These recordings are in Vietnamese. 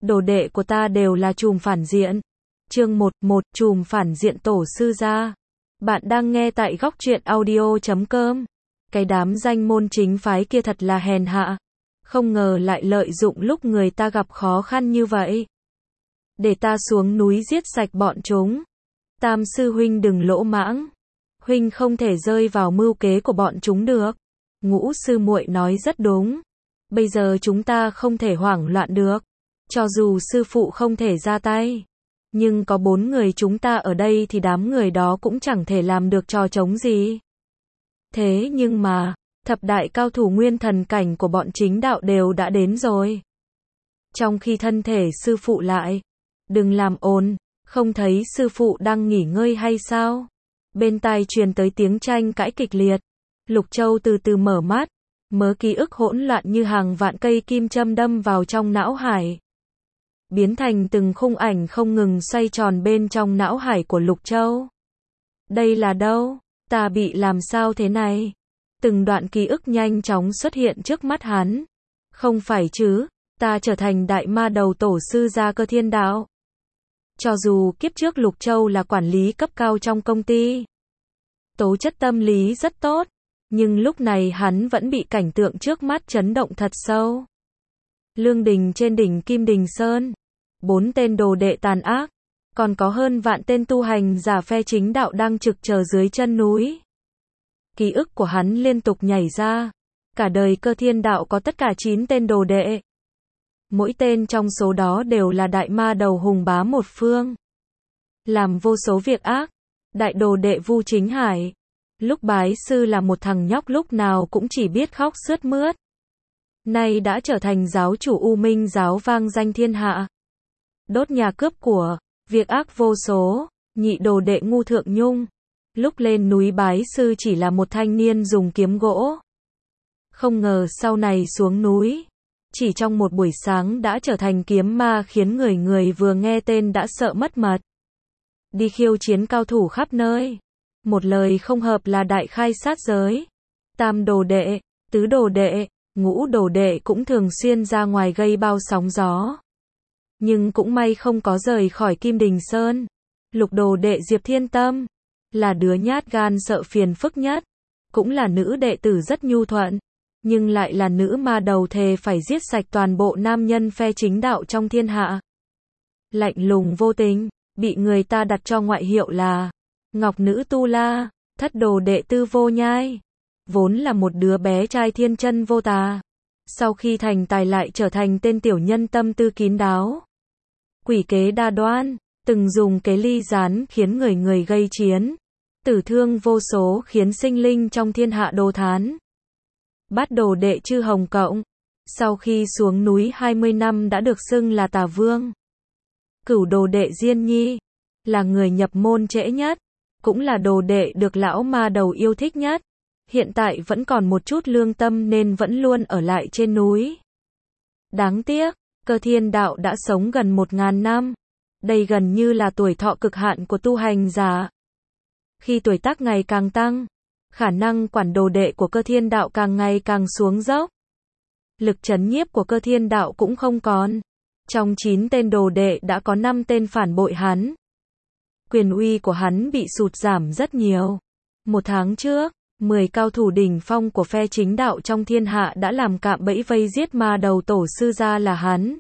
đồ đệ của ta đều là trùm phản diện. Chương 11, trùm phản diện tổ sư gia. Bạn đang nghe tại góc truyện audio.com. Cái đám danh môn chính phái kia thật là hèn hạ. Không ngờ lại lợi dụng lúc người ta gặp khó khăn như vậy. Để ta xuống núi giết sạch bọn chúng. Tam sư huynh đừng lỗ mãng. Huynh không thể rơi vào mưu kế của bọn chúng được. Ngũ sư muội nói rất đúng. Bây giờ chúng ta không thể hoảng loạn được. Cho dù sư phụ không thể ra tay. Nhưng có 4 người chúng ta ở đây thì đám người đó cũng chẳng thể làm được trò trống gì. Thế nhưng mà, thập đại cao thủ nguyên thần cảnh của bọn chính đạo đều đã đến rồi. Trong khi thân thể sư phụ lại. Đừng làm ồn, không thấy sư phụ đang nghỉ ngơi hay sao? Bên tai truyền tới tiếng tranh cãi kịch liệt. Lục Châu từ từ mở mắt. Mớ ký ức hỗn loạn như hàng vạn cây kim châm đâm vào trong não hải. Biến thành từng khung ảnh không ngừng xoay tròn bên trong não hải của Lục Châu. Đây là đâu? Ta bị làm sao thế này? Từng đoạn ký ức nhanh chóng xuất hiện trước mắt hắn. Không phải chứ, ta trở thành đại ma đầu tổ sư gia Cơ Thiên Đạo. Cho dù kiếp trước Lục Châu là quản lý cấp cao trong công ty. Tố chất tâm lý rất tốt. Nhưng lúc này hắn vẫn bị cảnh tượng trước mắt chấn động thật sâu. Lương đình trên đỉnh Kim Đình Sơn. 4 tên đồ đệ tàn ác. Còn có hơn vạn tên tu hành giả phe chính đạo đang trực chờ dưới chân núi. Ký ức của hắn liên tục nhảy ra. Cả đời Cơ Thiên Đạo có tất cả 9 tên đồ đệ. Mỗi tên trong số đó đều là đại ma đầu hùng bá một phương. Làm vô số việc ác. Đại đồ đệ Vu Chính Hải. Lúc bái sư là một thằng nhóc lúc nào cũng chỉ biết khóc sướt mướt. Nay đã trở thành giáo chủ U Minh giáo vang danh thiên hạ. Đốt nhà cướp của, việc ác vô số. Nhị đồ đệ Ngu Thượng Nhung. Lúc lên núi bái sư chỉ là một thanh niên dùng kiếm gỗ. Không ngờ sau này xuống núi. Chỉ trong một buổi sáng đã trở thành kiếm ma khiến người người vừa nghe tên đã sợ mất mật. Đi khiêu chiến cao thủ khắp nơi. Một lời không hợp là đại khai sát giới. Tam đồ đệ, tứ đồ đệ, ngũ đồ đệ cũng thường xuyên ra ngoài gây bao sóng gió. Nhưng cũng may không có rời khỏi Kim Đình Sơn. Lục đồ đệ Diệp Thiên Tâm là đứa nhát gan sợ phiền phức nhất. Cũng là nữ đệ tử rất nhu thuận. Nhưng lại là nữ ma đầu thề phải giết sạch toàn bộ nam nhân phe chính đạo trong thiên hạ. Lạnh lùng vô tình, bị người ta đặt cho ngoại hiệu là Ngọc Nữ Tu La. Thất đồ đệ Tư Vô Nhai. Vốn là một đứa bé trai thiên chân vô tà. Sau khi thành tài lại trở thành tên tiểu nhân tâm tư kín đáo. Quỷ kế đa đoan, từng dùng kế ly gián khiến người người gây chiến. Tử thương vô số khiến sinh linh trong thiên hạ đô thán. Bát đồ đệ Chư Hồng Cộng. Sau khi xuống núi 20 năm đã được xưng là Tà Vương. Cửu đồ đệ Diên Nhi. Là người nhập môn trễ nhất. Cũng là đồ đệ được lão ma đầu yêu thích nhất. Hiện tại vẫn còn một chút lương tâm nên vẫn luôn ở lại trên núi. Đáng tiếc, Cơ Thiên Đạo đã sống gần 1000 năm. Đây gần như là tuổi thọ cực hạn của tu hành giả. Khi tuổi tác ngày càng tăng, khả năng quản đồ đệ của Cơ Thiên Đạo càng ngày càng xuống dốc. Lực trấn nhiếp của Cơ Thiên Đạo cũng không còn. Trong 9 tên đồ đệ đã có 5 tên phản bội hắn. Quyền uy của hắn bị sụt giảm rất nhiều. Một tháng trước, 10 cao thủ đỉnh phong của phe chính đạo trong thiên hạ đã làm cạm bẫy vây giết ma đầu tổ sư gia là hắn.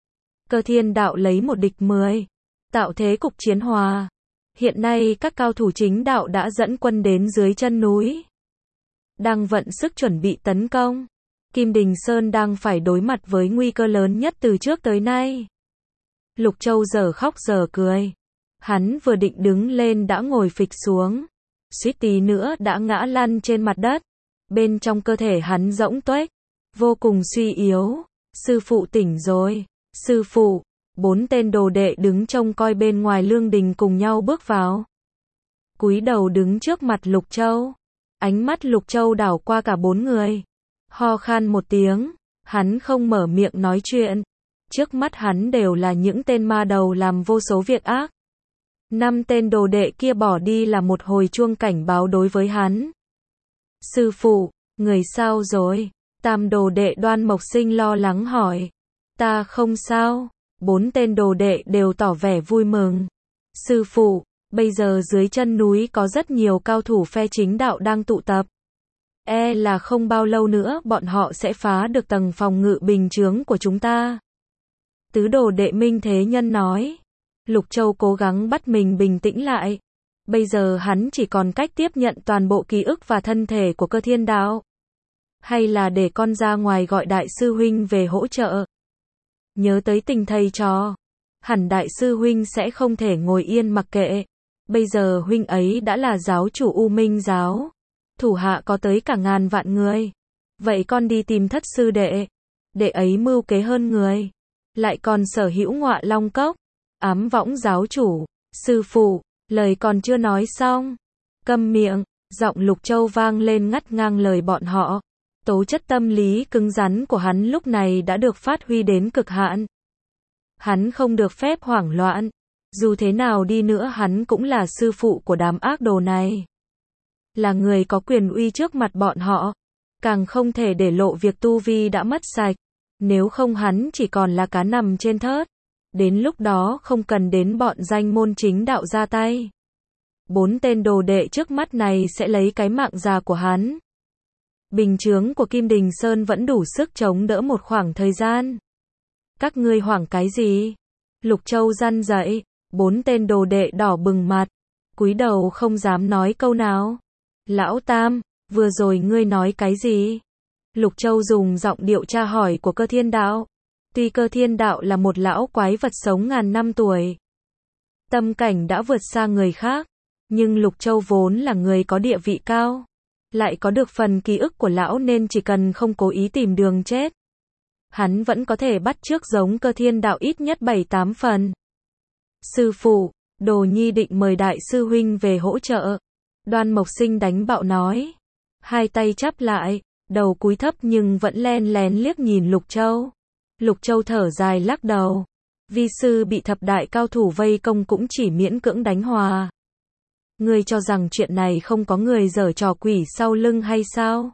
Cơ Thiên Đạo lấy một địch 10, tạo thế cục chiến hòa. Hiện nay các cao thủ chính đạo đã dẫn quân đến dưới chân núi. Đang vận sức chuẩn bị tấn công. Kim Đình Sơn đang phải đối mặt với nguy cơ lớn nhất từ trước tới nay. Lục Châu giờ khóc giờ cười. Hắn vừa định đứng lên đã ngồi phịch xuống. Suýt tí nữa đã ngã lăn trên mặt đất. Bên trong cơ thể hắn rỗng tuếch. Vô cùng suy yếu. Sư phụ tỉnh rồi. Sư phụ. 4 tên đồ đệ đứng trông coi bên ngoài lương đình cùng nhau bước vào. Cúi đầu đứng trước mặt Lục Châu. Ánh mắt Lục Châu đảo qua cả 4 người. Ho khan một tiếng. Hắn không mở miệng nói chuyện. Trước mắt hắn đều là những tên ma đầu làm vô số việc ác. 5 tên đồ đệ kia bỏ đi là một hồi chuông cảnh báo đối với hắn. Sư phụ, người sao rồi? Tam đồ đệ Đoan Mộc Sinh lo lắng hỏi. Ta không sao. 4 tên đồ đệ đều tỏ vẻ vui mừng. Sư phụ, bây giờ dưới chân núi có rất nhiều cao thủ phe chính đạo đang tụ tập. Là không bao lâu nữa bọn họ sẽ phá được tầng phòng ngự bình chướng của chúng ta. Tứ đồ đệ Minh Thế Nhân nói. Lục Châu cố gắng bắt mình bình tĩnh lại. Bây giờ hắn chỉ còn cách tiếp nhận toàn bộ ký ức và thân thể của Cơ Thiên Đạo. Hay là để con ra ngoài gọi đại sư huynh về hỗ trợ. Nhớ tới tình thầy trò. Hẳn đại sư huynh sẽ không thể ngồi yên mặc kệ. Bây giờ huynh ấy đã là giáo chủ U Minh giáo. Thủ hạ có tới cả ngàn vạn người. Vậy con đi tìm Thất sư đệ. Đệ ấy mưu kế hơn người. Lại còn sở hữu Ngọa Long Cốc. Ám Võng giáo chủ. Sư phụ, lời còn chưa nói xong. Câm miệng, giọng Lục Châu vang lên ngắt ngang lời bọn họ. Tố chất tâm lý cứng rắn của hắn lúc này đã được phát huy đến cực hạn. Hắn không được phép hoảng loạn. Dù thế nào đi nữa hắn cũng là sư phụ của đám ác đồ này. Là người có quyền uy trước mặt bọn họ. Càng không thể để lộ việc tu vi đã mất sạch. Nếu không hắn chỉ còn là cá nằm trên thớt. Đến lúc đó không cần đến bọn danh môn chính đạo ra tay. 4 tên đồ đệ trước mắt này sẽ lấy cái mạng già của hắn. Bình chướng của Kim Đình Sơn vẫn đủ sức chống đỡ một khoảng thời gian. Các ngươi hoảng cái gì? Lục Châu răn dậy. 4 tên đồ đệ đỏ bừng mặt. Cúi đầu không dám nói câu nào. Lão Tam, vừa rồi ngươi nói cái gì? Lục Châu dùng giọng điệu tra hỏi của Cơ Thiên Đạo. Tuy Cơ Thiên Đạo là một lão quái vật sống ngàn năm tuổi. Tâm cảnh đã vượt xa người khác. Nhưng Lục Châu vốn là người có địa vị cao. Lại có được phần ký ức của lão nên chỉ cần không cố ý tìm đường chết. Hắn vẫn có thể bắt chước giống Cơ Thiên Đạo ít nhất 7-8 phần. Sư phụ, Đồ Nhi định mời đại sư huynh về hỗ trợ. Đoan Mộc Sinh đánh bạo nói. Hai tay chắp lại, đầu cúi thấp nhưng vẫn len lén liếc nhìn Lục Châu. Lục Châu thở dài lắc đầu. Vi sư bị thập đại cao thủ vây công cũng chỉ miễn cưỡng đánh hòa. Ngươi cho rằng chuyện này không có người giở trò quỷ sau lưng hay sao?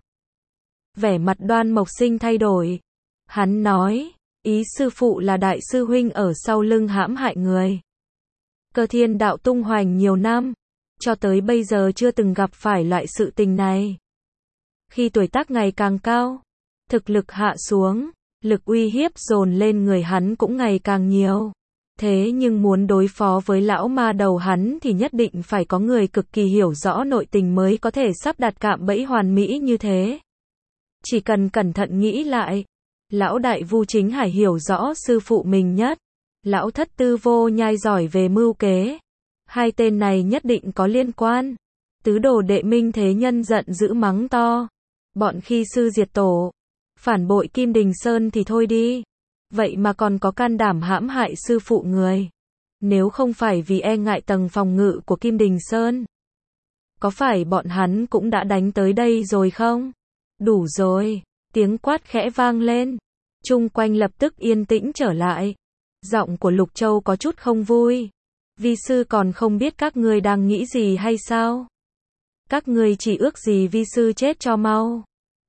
Vẻ mặt Đoan Mộc Sinh thay đổi. Hắn nói, ý sư phụ là đại sư huynh ở sau lưng hãm hại người. Cơ Thiên Đạo tung hoành nhiều năm, cho tới bây giờ chưa từng gặp phải loại sự tình này. Khi tuổi tác ngày càng cao, thực lực hạ xuống, lực uy hiếp dồn lên người hắn cũng ngày càng nhiều. Thế nhưng muốn đối phó với lão ma đầu hắn thì nhất định phải có người cực kỳ hiểu rõ nội tình mới có thể sắp đặt cạm bẫy hoàn mỹ như thế. Chỉ cần cẩn thận nghĩ lại, lão đại Vu Chính Hải hiểu rõ sư phụ mình nhất. Lão thất Tư Vô Nhai giỏi về mưu kế. Hai tên này nhất định có liên quan. Tứ đồ đệ Minh Thế Nhân giận dữ mắng to. Bọn khi sư diệt tổ, phản bội Kim Đình Sơn thì thôi đi. Vậy mà còn có can đảm hãm hại sư phụ người. Nếu không phải vì e ngại tầng phòng ngự của Kim Đình Sơn, có phải bọn hắn cũng đã đánh tới đây rồi không? Đủ rồi, tiếng quát khẽ vang lên. Chung quanh lập tức yên tĩnh trở lại. Giọng của Lục Châu có chút không vui. Vi sư còn không biết các ngươi đang nghĩ gì hay sao? Các ngươi chỉ ước gì vi sư chết cho mau.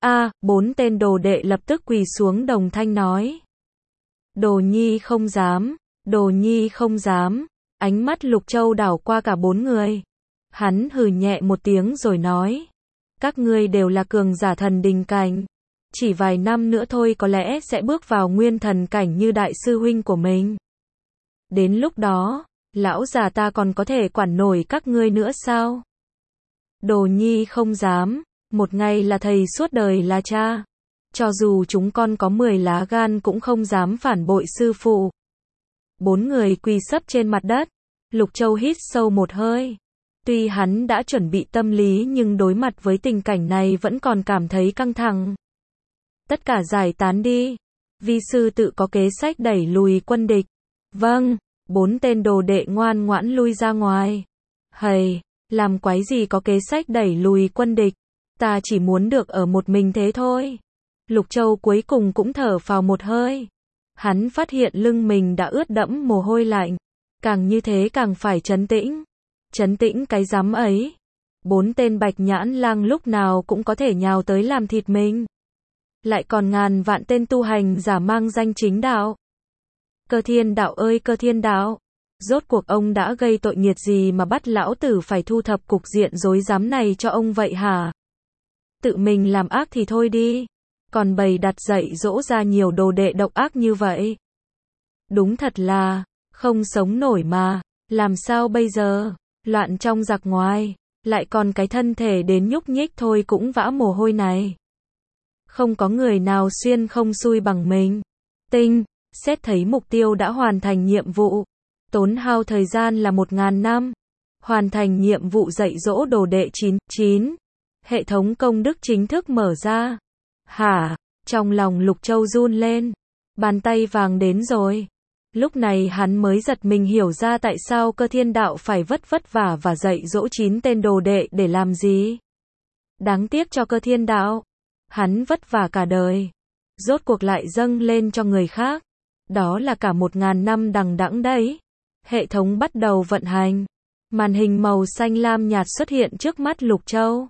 4 tên đồ đệ lập tức quỳ xuống đồng thanh nói. Đồ Nhi không dám, Đồ Nhi không dám. Ánh mắt Lục Châu đảo qua cả 4 người. Hắn hừ nhẹ một tiếng rồi nói. Các ngươi đều là cường giả thần đình cảnh. Chỉ vài năm nữa thôi có lẽ sẽ bước vào nguyên thần cảnh như đại sư huynh của mình. Đến lúc đó, lão già ta còn có thể quản nổi các ngươi nữa sao? Đồ Nhi không dám, một ngày là thầy suốt đời là cha. Cho dù chúng con có 10 lá gan cũng không dám phản bội sư phụ. 4 người quỳ sấp trên mặt đất. Lục Châu hít sâu một hơi. Tuy hắn đã chuẩn bị tâm lý nhưng đối mặt với tình cảnh này vẫn còn cảm thấy căng thẳng. Tất cả giải tán đi. Vi sư tự có kế sách đẩy lùi quân địch. Vâng, 4 tên đồ đệ ngoan ngoãn lui ra ngoài. Hầy, làm quái gì có kế sách đẩy lùi quân địch. Ta chỉ muốn được ở một mình thế thôi. Lục Châu cuối cùng cũng thở phào một hơi. Hắn phát hiện lưng mình đã ướt đẫm mồ hôi lạnh. Càng như thế càng phải trấn tĩnh. Trấn tĩnh cái rắm ấy. 4 tên Bạch Nhãn Lang lúc nào cũng có thể nhào tới làm thịt mình. Lại còn ngàn vạn tên tu hành giả mang danh chính đạo. Cơ Thiên Đạo ơi Cơ Thiên Đạo, rốt cuộc ông đã gây tội nghiệt gì mà bắt lão tử phải thu thập cục diện rối rắm này cho ông vậy hả? Tự mình làm ác thì thôi đi, còn bày đặt dạy dỗ ra nhiều đồ đệ độc ác như vậy. Đúng thật là, không sống nổi mà, làm sao bây giờ, loạn trong giặc ngoài, lại còn cái thân thể đến nhúc nhích thôi cũng vã mồ hôi này. Không có người nào xuyên không xui bằng mình. Tinh, xét thấy mục tiêu đã hoàn thành nhiệm vụ, tốn hao thời gian là 1000 năm, hoàn thành nhiệm vụ dạy dỗ đồ đệ 99, hệ thống công đức chính thức mở ra. Hả? Trong lòng Lục Châu run lên, bàn tay vàng đến rồi. Lúc này hắn mới giật mình hiểu ra tại sao Cơ Thiên Đạo phải vất vả và dạy dỗ 9 tên đồ đệ để làm gì. Đáng tiếc cho Cơ Thiên Đạo, hắn vất vả cả đời, rốt cuộc lại dâng lên cho người khác. Đó là cả 1000 năm đằng đẵng đấy. Hệ thống bắt đầu vận hành. Màn hình màu xanh lam nhạt xuất hiện trước mắt Lục Châu.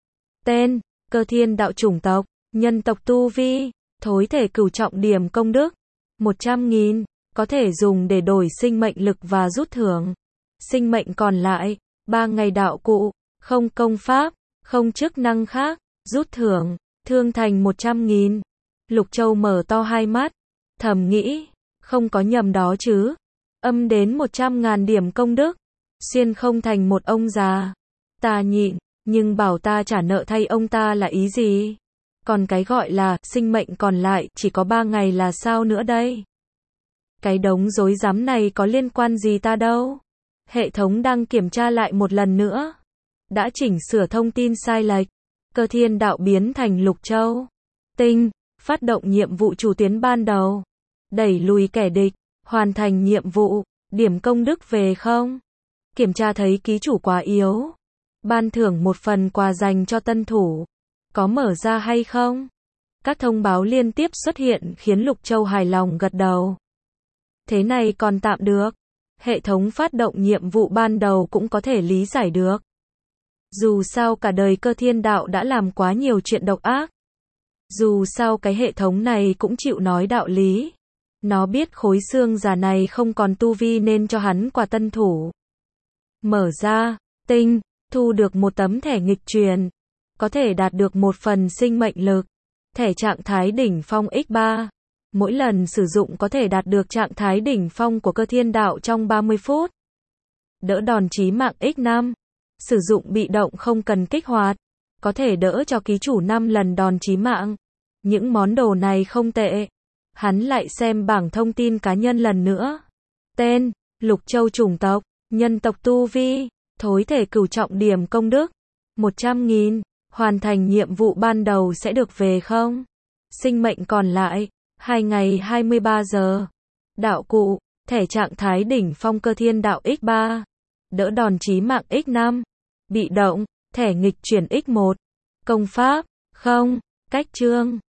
Tên, Cơ Thiên Đạo chủng tộc, nhân tộc tu vi, thối thể cửu trọng điểm công đức, 100.000, có thể dùng để đổi sinh mệnh lực và rút thưởng. Sinh mệnh còn lại, 3 ngày đạo cụ, không công pháp, không chức năng khác, rút thưởng, thương thành 100.000. Lục Châu mở to hai mắt, thầm nghĩ, không có nhầm đó chứ. Âm đến 100.000 điểm công đức, xuyên không thành một ông già. Ta nhịn, nhưng bảo ta trả nợ thay ông ta là ý gì? Còn cái gọi là sinh mệnh còn lại chỉ có 3 ngày là sao nữa đây? Cái đống rối rắm này có liên quan gì ta đâu? Hệ thống đang kiểm tra lại một lần nữa. Đã chỉnh sửa thông tin sai lệch. Cơ Thiên Đạo biến thành Lục Châu. Tinh, phát động nhiệm vụ chủ tuyến ban đầu. Đẩy lùi kẻ địch, hoàn thành nhiệm vụ, điểm công đức về không? Kiểm tra thấy ký chủ quá yếu. Ban thưởng một phần quà dành cho tân thủ. Có mở ra hay không? Các thông báo liên tiếp xuất hiện khiến Lục Châu hài lòng gật đầu. Thế này còn tạm được. Hệ thống phát động nhiệm vụ ban đầu cũng có thể lý giải được. Dù sao cả đời Cơ Thiên Đạo đã làm quá nhiều chuyện độc ác. Dù sao cái hệ thống này cũng chịu nói đạo lý. Nó biết khối xương già này không còn tu vi nên cho hắn quà tân thủ. Mở ra, tinh, thu được một tấm thẻ nghịch truyền. Có thể đạt được một phần sinh mệnh lực. Thẻ trạng thái đỉnh phong x3. Mỗi lần sử dụng có thể đạt được trạng thái đỉnh phong của Cơ Thiên Đạo trong 30 phút. Đỡ đòn chí mạng x5. Sử dụng bị động không cần kích hoạt. Có thể đỡ cho ký chủ 5 lần đòn chí mạng. Những món đồ này không tệ. Hắn lại xem bảng thông tin cá nhân lần nữa. Tên, Lục Châu chủng tộc, nhân tộc tu vi, thối thể cửu trọng điểm công đức, 100.000, hoàn thành nhiệm vụ ban đầu sẽ được về không? Sinh mệnh còn lại, 2 ngày 23 giờ. Đạo cụ, thẻ trạng thái đỉnh phong Cơ Thiên Đạo x3, đỡ đòn chí mạng x5, bị động, thẻ nghịch chuyển x1, công pháp, không, cách chương.